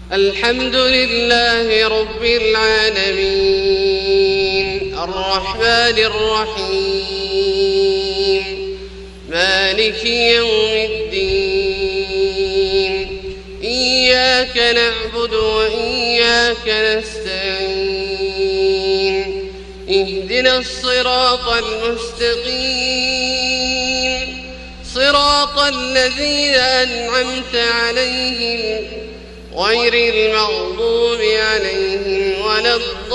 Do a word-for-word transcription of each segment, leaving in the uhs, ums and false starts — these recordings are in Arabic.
الحمد لله رب العالمين الرحمن الرحيم مالك يوم الدين إياك نعبد وإياك نستعين اهدنا الصراط المستقيم صراط الذين أنعمت عليهم غير المغضوب عليهم ولا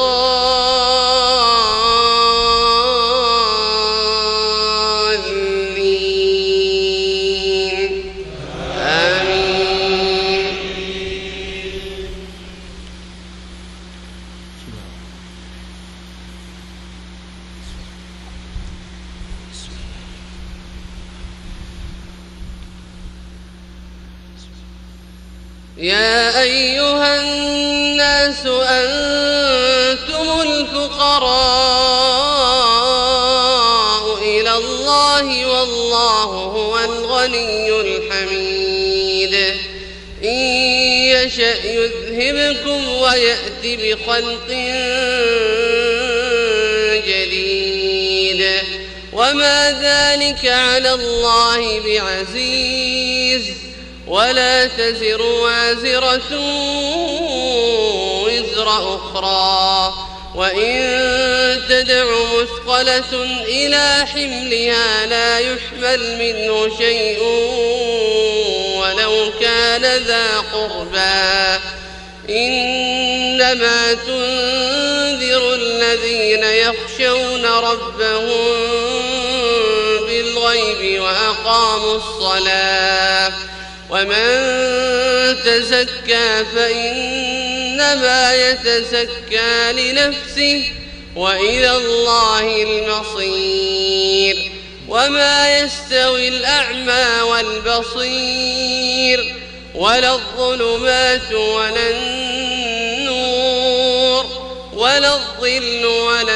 الضالين آمين. يا أيها الناس أنتم الفقراء إلى الله والله هو الغني الحميد إن يشأ يذهبكم ويأت بخلق جديد وما ذلك على الله بعزيز ولا تزر وازرة وزر أخرى وإن تدع مثقلة إلى حملها لا يحمل منه شيء ولو كان ذا قربى إنما تنذر الذين يخشون ربهم بالغيب وأقاموا الصلاة ومن تزكى فإنما يتزكى لنفسه وإلى الله المصير وما يستوي الأعمى والبصير ولا الظلمات ولا النور ولا الظل ولا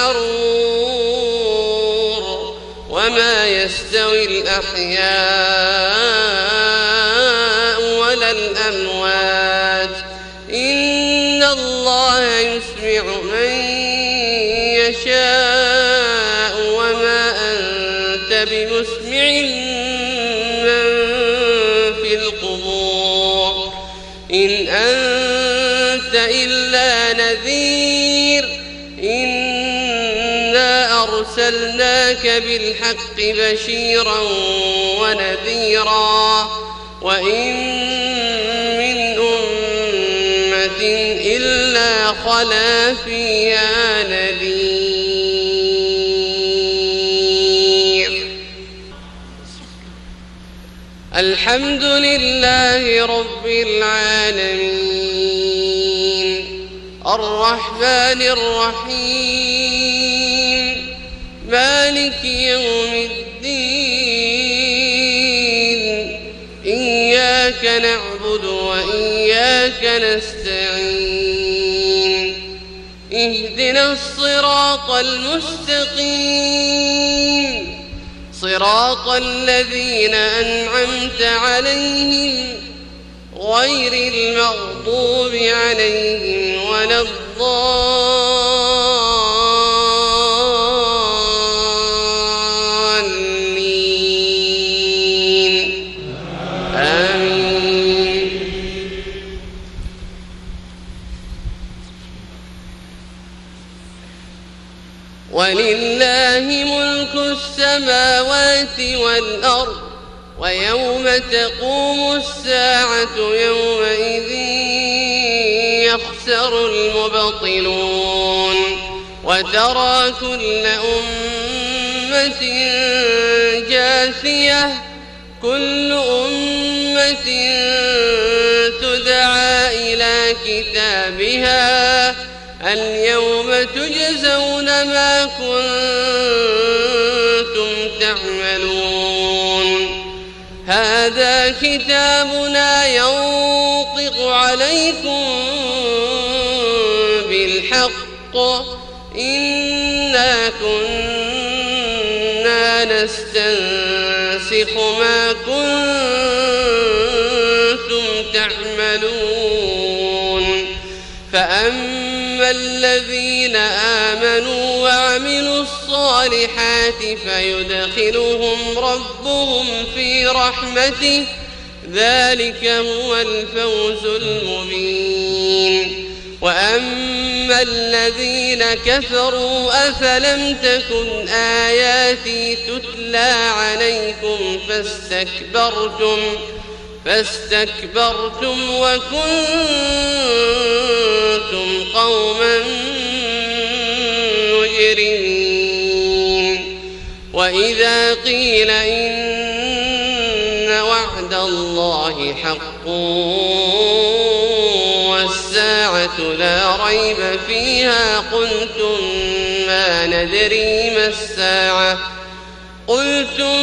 الحرور وما يستوي الأحياء ولا الأموات إن الله يسمع من يشاء وما أنت بمسمع من في القبور إن أنت إلا نذير إنا أرسلناك بالحق بشيرا ونذيرا وإن من أمة إلا خلا فيها نذير. الحمد لله رب العالمين الرحمن الرحيم مالك يوم الدين إياك نعبد وإياك نستعين اهدنا الصراط المستقيم صراط الذين أنعمت عليهم غير المغضوب عليهم ولا الضالين آمين. ولله ملك السماوات والأرض ويوم تقوم الساعة يومئذ يخسر المبطلون وترى كل أمة جاثية كل أمة تدعى إلى كتابها اليوم تجزون ما كنتم تعملون هذا كتابنا ينطق عليكم بالحق إنا كنا نستنسخ ما كنتم تعملون وأما الذين آمنوا وعملوا الصالحات فيدخلهم ربهم في رحمته ذلك هو الفوز المبين. وأما الذين كفروا أفلم تكن آياتي تتلى عليكم فاستكبرتم فاستكبرتم وكنتم قوما مجرمين. وإذا قيل إن وعد الله حق والساعة لا ريب فيها قلتم ما ندري ما الساعة قلتم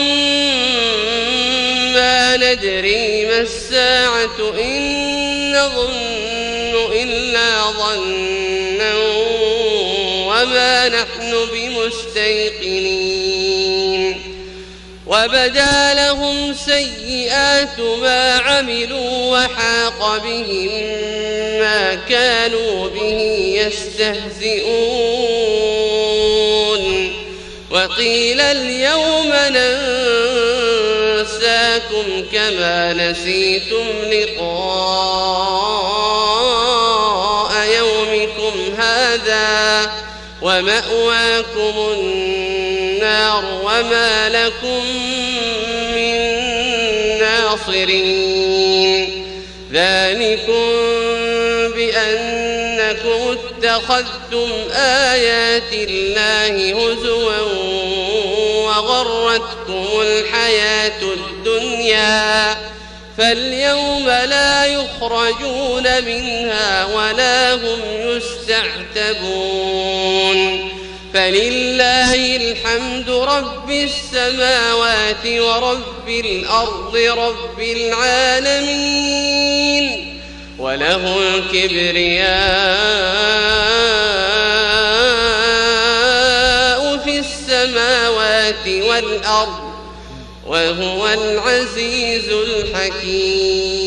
ما ندري ما الساعة إن نظن إلا ظنا وما نحن بمستيقنين. وبدا لهم سيئات ما عملوا وحاق بهم ما كانوا به يستهزئون. وقيل اليوم ننساكم كما نسيتم لقاء يومكم هذا ومأواكم النار وما لكم من ناصرين. ذلكم بأنكم اتخذتم آيات الله هزوا وغرتكم الحياة الدنيا فاليوم لا يخرجون منها ولا هم يستعتبون. فلله الحمد رب السماوات ورب الأرض رب العالمين وله الكبرياء في السماوات والأرض وهو العزيز الحكيم.